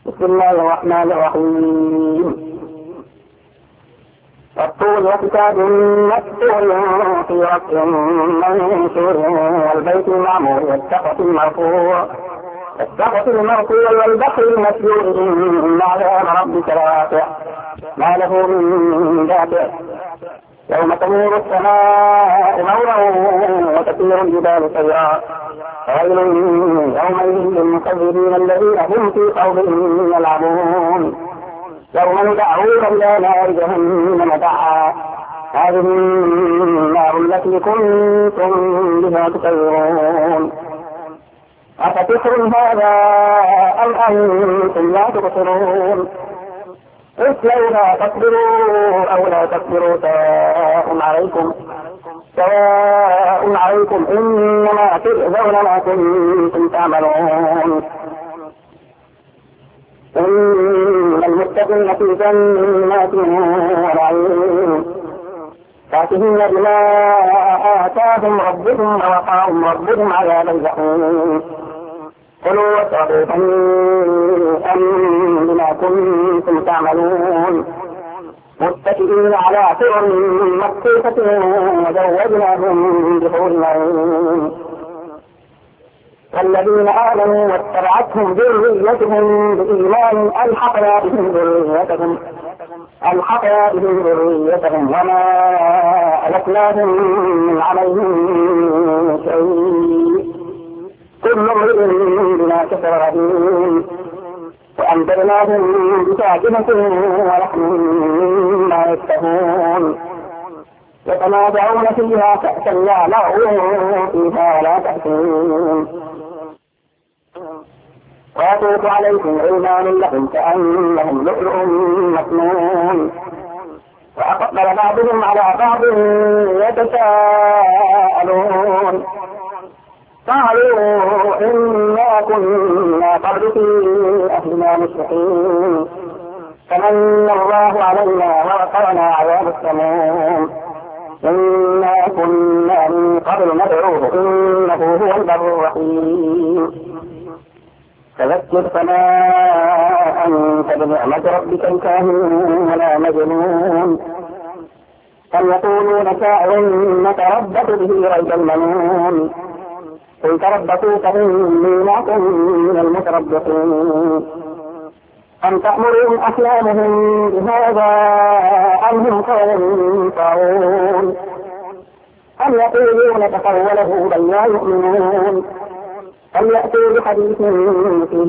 بسم الله الرحمن الرحيم. والطول وكتاب مسطور في رق منشور والبيت المعمور والسقف المرفوع والبحر المسجور إن عذاب ربك لواقع ما له من دافع يوم تمور السماء مورا وتسير الجبال سيرا وويل يومئذ للمكذبين الذين هم في خوض يلعبون يوم ندعو إلى نار جهنم دعا هذه النار التي كنتم بها تكذبون أفتسر هذا أم أنتم لا تبصرون اصلوها تصبروا أو لا تصبروا سواء عليكم إنما تجزون ما كنتم تعملون إن المتقين في جنات ونعيم فاكهين بما آتاهم ربهم ووقاهم ربهم عذاب الجحيم كلوا واشربوا هنيئا بما كنتم تعملون متكئين على سرر مصفوفة وزوجناهم بحور عين والذين آمنوا واتبعتهم ذريتهم بإيمان ألحقنا بهم ذريتهم وما ألتناهم من عملهم شيء كل امرئ بما كسب رهين وأنذرناهم بفاكهة ولحم مما يشتهون يتنازعون فيها كأسا لا لغو فيها ولا تأثيم ويطوف عليكم غلمان لهم كأنهم لؤلؤ مكنون وأقبل بعضهم على بعض يتساءلون قالوا إنا كنا قبل في أهلنا مشركين فمن الله علينا ووقعنا عذاب السموم إنا كنا من قبل ندعوه إنه هو البر الرحيم فذكر فما أنت بنعمة ربك الكاهن ولا مجنون أم يقولون شاعر نتربص به ريب المنون قل تربصوا فإني معكم من المتربصين أم تأمرهم أحلامهم بهذا أم هم قوم طاغون أم يقولون تقوله بل لا يؤمنون أم يأتوا بحديث مثله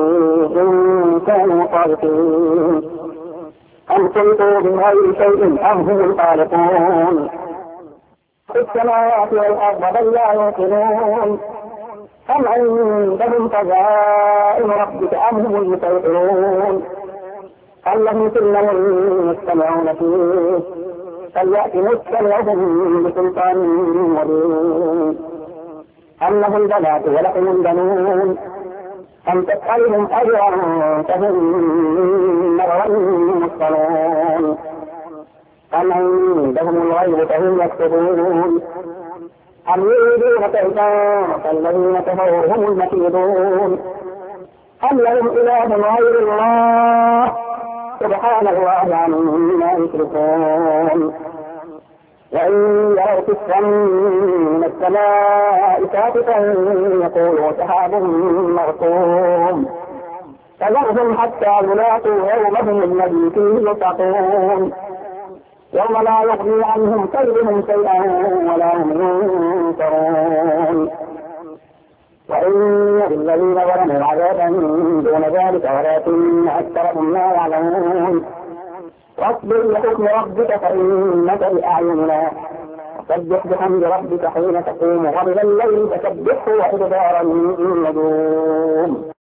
إن كانوا صادقين أم خلقوا بغير شيء أم هم الخالقون في السماوات والأرض بل لا يوقنون أم عندهم خزائن ربك أم هم المسيطرون أم لهم سلم يستمعون فيه فليأت مستمعهم بسلطان مبين أم لهم البنات ولكم البنون أم تسألهم أجرا فهم من مغرم مثقلون أم عندهم الغيب فهم يكتبون أم يريدون كيدا فالذين كفروا هم المكيدون أم لهم إله غير الله سبحانه عما يشركون وإن يروا كسفا من السماء ساقطا يقولوا سحاب مركوم فذرهم حتى يلاقوا يومهم الذي فيه يتقون يوم لا يغني عنهم كيدهم شيئا ولا هم ينصرون وإن للذين ظلموا عذابا دون ذلك ولكن أكثرهم لا يعلمون واصبر لحكم ربك فإنك بأعيننا وسبح بحمد ربك حين تقوم ومن الليل فسبحه وإدبار النجوم